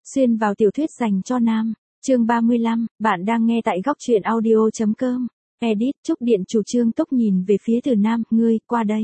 Xuyên vào tiểu thuyết dành cho nam. Chương 35, bạn đang nghe tại góc truyện audio.com. Edit, Trúc Điện chủ Trương Túc nhìn về phía Từ Nam, ngươi, qua đây.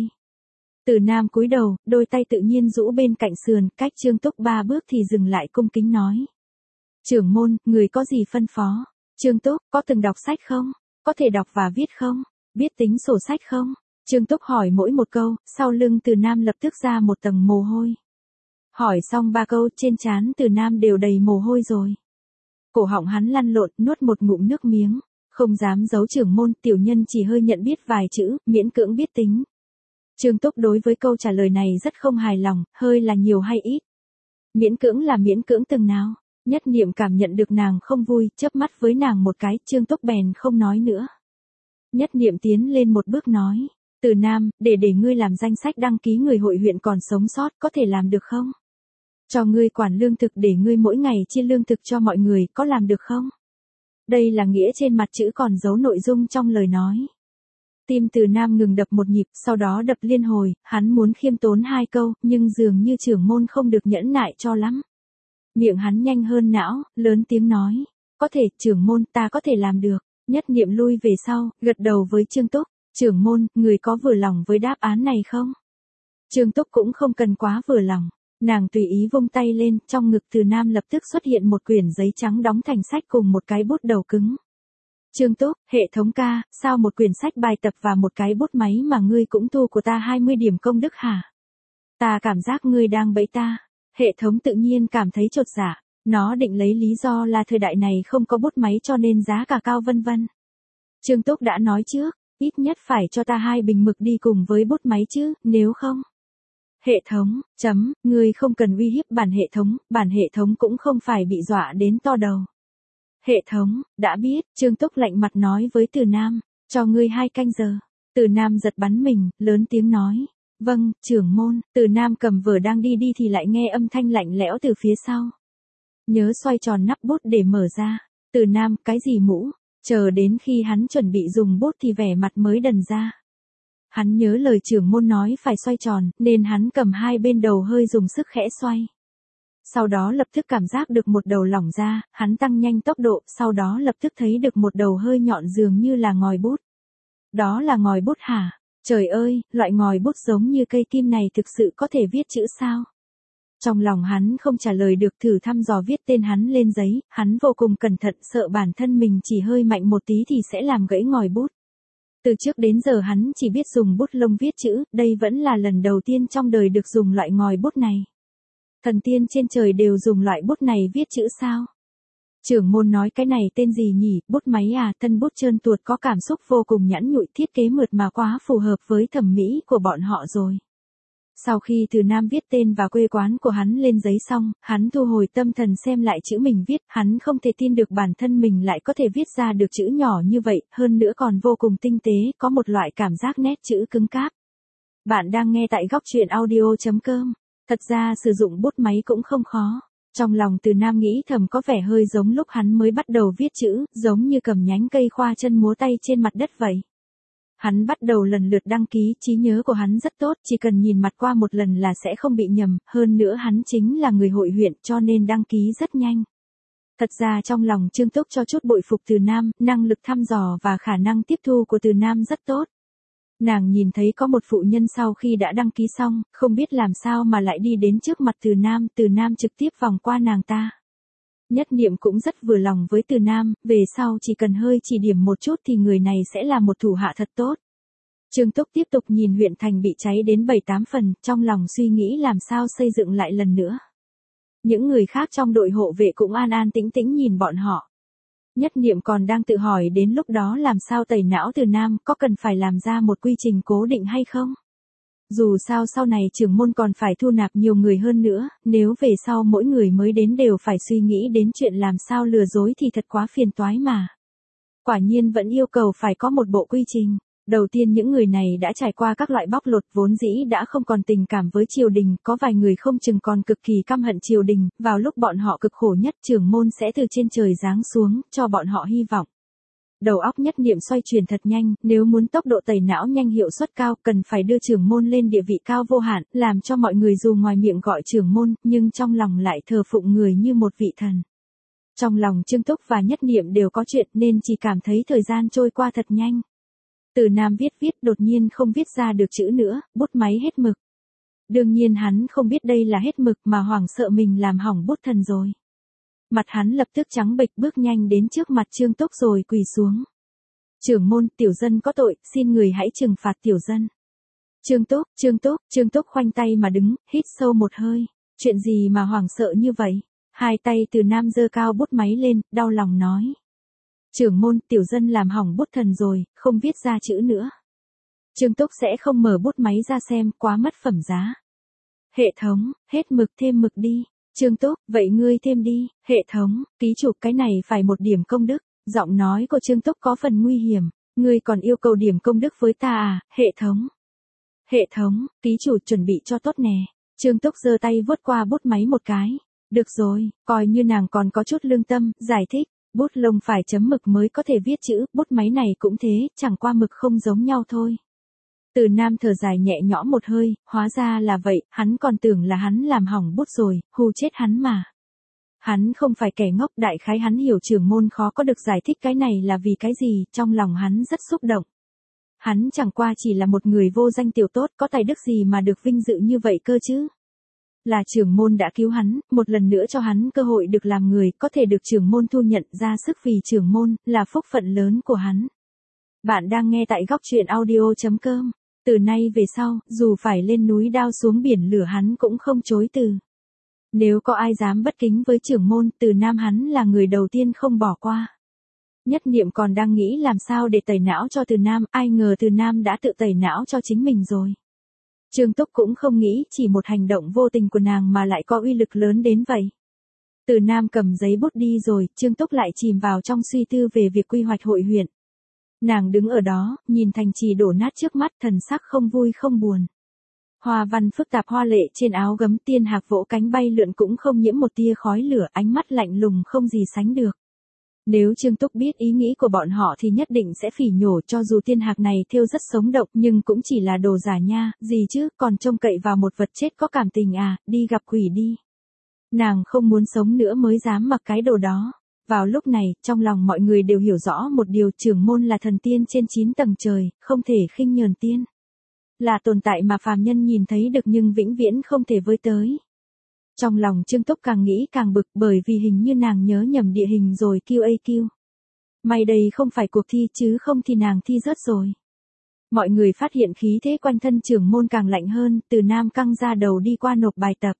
Từ Nam cúi đầu, đôi tay tự nhiên rũ bên cạnh sườn, cách Trương Túc 3 bước thì dừng lại cung kính nói. Trưởng môn, người có gì phân phó? Trương Túc, có từng đọc sách không? Có thể đọc và viết không? Biết tính sổ sách không? Trương Túc hỏi mỗi một câu, sau lưng Từ Nam lập tức ra một tầng mồ hôi. Hỏi xong 3 câu, trên trán Từ Nam đều đầy mồ hôi rồi. Cổ họng hắn lăn lộn, nuốt một ngụm nước miếng. Không dám giấu trưởng môn, tiểu nhân chỉ hơi nhận biết vài chữ, miễn cưỡng biết tính. Trương Túc đối với câu trả lời này rất không hài lòng, hơi là nhiều hay ít. Miễn cưỡng là miễn cưỡng từng nào. Nhất Niệm cảm nhận được nàng không vui, chớp mắt với nàng một cái, Trương Túc bèn không nói nữa. Nhất Niệm tiến lên một bước nói. Từ Nam, để ngươi làm danh sách đăng ký người hội huyện còn sống sót, có thể làm được không? Cho ngươi quản lương thực để ngươi mỗi ngày chia lương thực cho mọi người, có làm được không? Đây là nghĩa trên mặt chữ còn giấu nội dung trong lời nói. Tim Từ Nam ngừng đập một nhịp, sau đó đập liên hồi, hắn muốn khiêm tốn 2 câu, nhưng dường như trưởng môn không được nhẫn nại cho lắm. Miệng hắn nhanh hơn não, lớn tiếng nói. Có thể, trưởng môn, ta có thể làm được. Nhất Niệm lui về sau, gật đầu với Trương Túc. Trưởng môn, người có vừa lòng với đáp án này không? Trương Túc cũng không cần quá vừa lòng. Nàng tùy ý vung tay lên, trong ngực Từ Nam lập tức xuất hiện một quyển giấy trắng đóng thành sách cùng một cái bút đầu cứng. Trương Túc, hệ thống ca, sao một quyển sách bài tập và một cái bút máy mà ngươi cũng thu của ta 20 điểm công đức hả? Ta cảm giác ngươi đang bẫy ta. Hệ thống tự nhiên cảm thấy chột dạ. Nó định lấy lý do là thời đại này không có bút máy cho nên giá cả cao vân vân. Trương Túc đã nói trước, ít nhất phải cho ta 2 bình mực đi cùng với bút máy chứ, nếu không. Hệ thống, ngươi không cần uy hiếp bản hệ thống cũng không phải bị dọa đến to đầu. Hệ thống, đã biết, Trương Túc lạnh mặt nói với Từ Nam, cho ngươi 2 canh giờ. Từ Nam giật bắn mình, lớn tiếng nói. Vâng, trưởng môn. Từ Nam cầm vở đang đi thì lại nghe âm thanh lạnh lẽo từ phía sau. Nhớ xoay tròn nắp bút để mở ra. Từ Nam, cái gì mũ? Chờ đến khi hắn chuẩn bị dùng bút thì vẻ mặt mới đần ra. Hắn nhớ lời trưởng môn nói phải xoay tròn, nên hắn cầm 2 bên đầu hơi dùng sức khẽ xoay. Sau đó lập tức cảm giác được một đầu lỏng ra, hắn tăng nhanh tốc độ, sau đó lập tức thấy được một đầu hơi nhọn dường như là ngòi bút. Đó là ngòi bút hả? Trời ơi, loại ngòi bút giống như cây kim này thực sự có thể viết chữ sao? Trong lòng hắn không trả lời được, thử thăm dò viết tên hắn lên giấy, hắn vô cùng cẩn thận, sợ bản thân mình chỉ hơi mạnh một tí thì sẽ làm gãy ngòi bút. Từ trước đến giờ hắn chỉ biết dùng bút lông viết chữ, đây vẫn là lần đầu tiên trong đời được dùng loại ngòi bút này. Thần tiên trên trời đều dùng loại bút này viết chữ sao? Trưởng môn nói cái này tên gì nhỉ? Bút máy à? Thân bút trơn tuột có cảm xúc vô cùng nhẵn nhụi, thiết kế mượt mà quá phù hợp với thẩm mỹ của bọn họ rồi. Sau khi Từ Nam viết tên và quê quán của hắn lên giấy xong, hắn thu hồi tâm thần xem lại chữ mình viết, hắn không thể tin được bản thân mình lại có thể viết ra được chữ nhỏ như vậy, hơn nữa còn vô cùng tinh tế, có một loại cảm giác nét chữ cứng cáp. Bạn đang nghe tại góc truyện audio.com. Thật ra sử dụng bút máy cũng không khó. Trong lòng Từ Nam nghĩ thầm có vẻ hơi giống lúc hắn mới bắt đầu viết chữ, giống như cầm nhánh cây khoa chân múa tay trên mặt đất vậy. Hắn bắt đầu lần lượt đăng ký, trí nhớ của hắn rất tốt, chỉ cần nhìn mặt qua một lần là sẽ không bị nhầm, hơn nữa hắn chính là người hội huyện cho nên đăng ký rất nhanh. Thật ra trong lòng Trương Túc cho chút bội phục Từ Nam, năng lực thăm dò và khả năng tiếp thu của Từ Nam rất tốt. Nàng nhìn thấy có một phụ nhân sau khi đã đăng ký xong, không biết làm sao mà lại đi đến trước mặt Từ Nam trực tiếp vòng qua nàng ta. Nhất Niệm cũng rất vừa lòng với Từ Nam, về sau chỉ cần hơi chỉ điểm một chút thì người này sẽ là một thủ hạ thật tốt. Trương Túc tiếp tục nhìn huyện thành bị cháy đến 7-8 phần, trong lòng suy nghĩ làm sao xây dựng lại lần nữa. Những người khác trong đội hộ vệ cũng an an tĩnh tĩnh nhìn bọn họ. Nhất Niệm còn đang tự hỏi đến lúc đó làm sao tẩy não Từ Nam, có cần phải làm ra một quy trình cố định hay không? Dù sao sau này trưởng môn còn phải thu nạp nhiều người hơn nữa, nếu về sau mỗi người mới đến đều phải suy nghĩ đến chuyện làm sao lừa dối thì thật quá phiền toái mà. Quả nhiên vẫn yêu cầu phải có một bộ quy trình. Đầu tiên những người này đã trải qua các loại bóc lột, vốn dĩ đã không còn tình cảm với triều đình, có vài người không chừng còn cực kỳ căm hận triều đình, vào lúc bọn họ cực khổ nhất trưởng môn sẽ từ trên trời giáng xuống, cho bọn họ hy vọng. đầu óc Nhất Niệm xoay chuyển thật nhanh, nếu muốn tốc độ tẩy não nhanh hiệu suất cao, cần phải đưa trưởng môn lên địa vị cao vô hạn, làm cho mọi người dù ngoài miệng gọi trưởng môn, nhưng trong lòng lại thờ phụng người như một vị thần. Trong lòng Trương Túc và Nhất Niệm đều có chuyện nên chỉ cảm thấy thời gian trôi qua thật nhanh. Từ Nam viết đột nhiên không viết ra được chữ nữa, bút máy hết mực. Đương nhiên hắn không biết đây là hết mực mà hoảng sợ mình làm hỏng bút thần rồi. Mặt hắn lập tức trắng bệch, bước nhanh đến trước mặt Trương Túc rồi quỳ xuống. Trưởng môn, tiểu dân có tội, xin người hãy trừng phạt tiểu dân. Trương Túc khoanh tay mà đứng, hít sâu một hơi. Chuyện gì mà hoảng sợ như vậy? Hai tay Từ Nam giơ cao bút máy lên, đau lòng nói. Trưởng môn, tiểu dân làm hỏng bút thần rồi, không viết ra chữ nữa. Trương Túc sẽ không mở bút máy ra xem, quá mất phẩm giá. Hệ thống, hết mực thêm mực đi. Trương Túc, vậy ngươi thêm đi. Hệ thống, ký chủ, cái này phải 1 điểm công đức. Giọng nói của Trương Túc có phần nguy hiểm. Ngươi còn yêu cầu điểm công đức với ta à? Hệ thống, ký chủ chuẩn bị cho tốt nè. Trương Túc giơ tay vuốt qua bút máy một cái. Được rồi, coi như nàng còn có chút lương tâm, giải thích. Bút lông phải chấm mực mới có thể viết chữ, bút máy này cũng thế, chẳng qua mực không giống nhau thôi. Từ Nam thở dài nhẹ nhõm một hơi, hóa ra là vậy, hắn còn tưởng là hắn làm hỏng bút rồi, hù chết hắn mà. Hắn không phải kẻ ngốc, đại khái hắn hiểu trưởng môn khó có được giải thích cái này là vì cái gì, trong lòng hắn rất xúc động. Hắn chẳng qua chỉ là một người vô danh tiểu tốt, có tài đức gì mà được vinh dự như vậy cơ chứ. Là trưởng môn đã cứu hắn, một lần nữa cho hắn cơ hội được làm người, có thể được trưởng môn thu nhận ra sức vì trưởng môn, là phúc phận lớn của hắn. Bạn đang nghe tại góc truyện audio.com. Từ nay về sau, dù phải lên núi đao xuống biển lửa hắn cũng không chối từ. Nếu có ai dám bất kính với trưởng môn, Từ Nam hắn là người đầu tiên không bỏ qua. Nhất Niệm còn đang nghĩ làm sao để tẩy não cho Từ Nam, ai ngờ Từ Nam đã tự tẩy não cho chính mình rồi. Trương Túc cũng không nghĩ chỉ một hành động vô tình của nàng mà lại có uy lực lớn đến vậy. Từ Nam cầm giấy bút đi rồi, Trương Túc lại chìm vào trong suy tư về việc quy hoạch hội huyện. Nàng đứng ở đó, nhìn thành trì đổ nát trước mắt, thần sắc không vui không buồn. Hoa văn phức tạp hoa lệ trên áo gấm, tiên hạc vỗ cánh bay lượn cũng không nhiễm một tia khói lửa, ánh mắt lạnh lùng không gì sánh được. Nếu Trương Túc biết ý nghĩ của bọn họ thì nhất định sẽ phỉ nhổ, cho dù tiên hạc này thêu rất sống động nhưng cũng chỉ là đồ giả nha, gì chứ, còn trông cậy vào một vật chết có cảm tình à, đi gặp quỷ đi. Nàng không muốn sống nữa mới dám mặc cái đồ đó. Vào lúc này, trong lòng mọi người đều hiểu rõ một điều, trưởng môn là thần tiên trên 9 tầng trời, không thể khinh nhờn tiên. Là tồn tại mà phàm nhân nhìn thấy được nhưng vĩnh viễn không thể với tới. Trong lòng Trương Túc càng nghĩ càng bực, bởi vì hình như nàng nhớ nhầm địa hình rồi. QAQ. May đây không phải cuộc thi, chứ không thì nàng thi rớt rồi. Mọi người phát hiện khí thế quanh thân trưởng môn càng lạnh hơn, Từ Nam căng ra đầu đi qua nộp bài tập.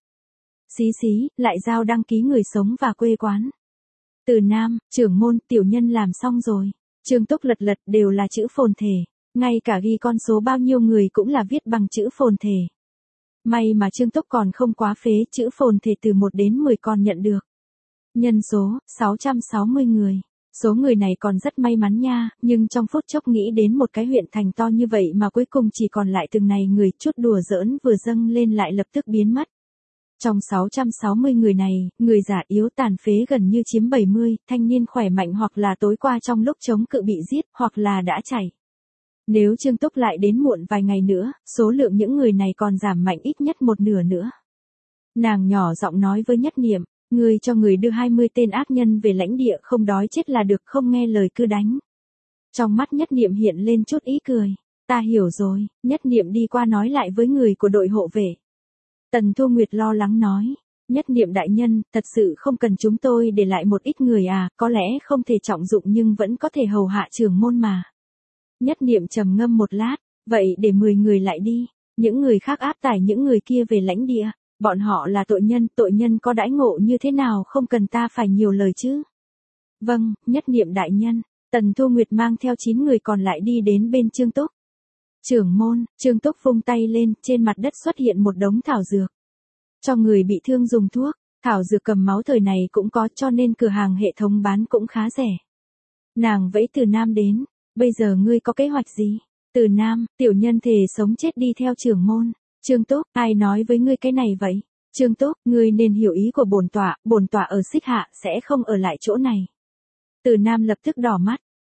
Xí, lại giao đăng ký người sống và quê quán. Từ Nam, trưởng môn, tiểu nhân làm xong rồi. Trương Túc lật đều là chữ phồn thể. Ngay cả ghi con số bao nhiêu người cũng là viết bằng chữ phồn thể. May mà Trương Túc còn không quá phế, chữ phồn thể từ 1 đến 10 còn nhận được. Nhân số, 660 người. Số người này còn rất may mắn nha, nhưng trong phút chốc nghĩ đến một cái huyện thành to như vậy mà cuối cùng chỉ còn lại từng này người, chút đùa giỡn vừa dâng lên lại lập tức biến mất. Trong 660 người này, người già yếu tàn phế gần như chiếm 70, thanh niên khỏe mạnh hoặc là tối qua trong lúc chống cự bị giết, hoặc là đã chạy. Nếu Trương Túc lại đến muộn vài ngày nữa, số lượng những người này còn giảm mạnh ít nhất 1/2 nữa. Nàng nhỏ giọng nói với Nhất Niệm, ngươi cho người đưa 20 tên ác nhân về lãnh địa, không đói chết là được, không nghe lời cứ đánh. Trong mắt Nhất Niệm hiện lên chút ý cười. Ta hiểu rồi. Nhất Niệm đi qua nói lại với người của đội hộ vệ. Tần Thu Nguyệt lo lắng nói. Nhất Niệm đại nhân, thật sự không cần chúng tôi để lại một ít người à, có lẽ không thể trọng dụng nhưng vẫn có thể hầu hạ trưởng môn mà. Nhất Niệm trầm ngâm một lát, vậy để 10 người lại đi, những người khác áp tải những người kia về lãnh địa, bọn họ là tội nhân có đãi ngộ như thế nào không cần ta phải nhiều lời chứ. Vâng, Nhất Niệm đại nhân. Tần Thu Nguyệt mang theo 9 người còn lại đi đến bên Trương Túc. Trưởng môn, Trương Túc vung tay lên, trên mặt đất xuất hiện một đống thảo dược. Cho người bị thương dùng thuốc, thảo dược cầm máu thời này cũng có, cho nên cửa hàng hệ thống bán cũng khá rẻ. Nàng vẫy Từ Nam đến, bây giờ ngươi có kế hoạch gì? Từ Nam, tiểu nhân thề sống chết đi theo trưởng môn. Trương Túc, ai nói với ngươi cái này vậy? Trương Túc, ngươi nên hiểu ý của bổn tọa ở Xích Hạ sẽ không ở lại chỗ này. Từ Nam lập tức đỏ mắt,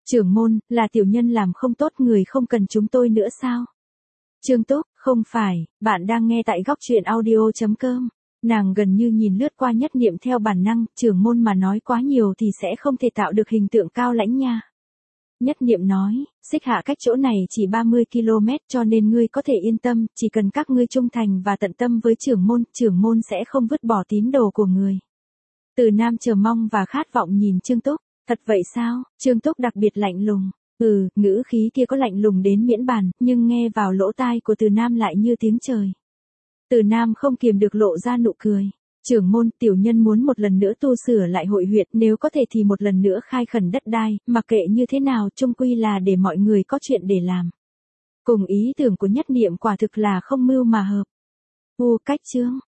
Trưởng môn, là tiểu nhân làm không tốt, người không cần chúng tôi nữa sao? Trương Túc, không phải, bạn đang nghe tại góc truyện audio.com. Nàng gần như nhìn lướt qua Nhất Niệm theo bản năng, trưởng môn mà nói quá nhiều thì sẽ không thể tạo được hình tượng cao lãnh nha. Nhất Niệm nói, Xích Hạ cách chỗ này chỉ 30 km cho nên ngươi có thể yên tâm, chỉ cần các ngươi trung thành và tận tâm với trưởng môn sẽ không vứt bỏ tín đồ của người. Từ Nam chờ mong và khát vọng nhìn Trương Túc, thật vậy sao? Trương Túc đặc biệt lạnh lùng. Ngữ khí kia có lạnh lùng đến miễn bàn, nhưng nghe vào lỗ tai của Từ Nam lại như tiếng trời. Từ Nam không kiềm được lộ ra nụ cười. Trưởng môn, tiểu nhân muốn một lần nữa tu sửa lại hội huyện, nếu có thể thì một lần nữa khai khẩn đất đai, mặc kệ như thế nào chung quy là để mọi người có chuyện để làm. Cùng ý tưởng của Nhất Niệm quả thực là không mưu mà hợp. Cách chương